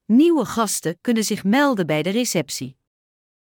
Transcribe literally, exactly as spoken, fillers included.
Nieuwe gasten kunnen zich melden bij de receptie.